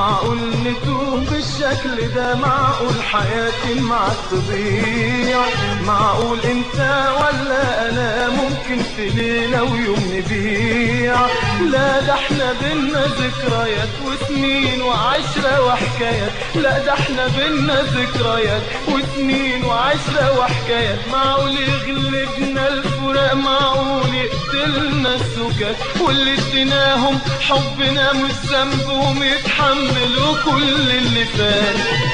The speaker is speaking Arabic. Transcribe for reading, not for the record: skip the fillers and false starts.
معقول نتوه بالشكل ده؟ معقول حياتي معك تضيع؟ معقول انت ولا انا ممكن في ليلة ويوم نبيع؟ لا ده احنا بينا ذكريات وسنين وعشرة وحكايات، لا ده احنا بينا ذكريات وسنين وعشرة وحكايات. معقول يغلبنا الفراق؟ معقول يقتلنا السكات؟ واللي اديناهم حبنا مش ذنبهم يتحملوا كل اللي فات.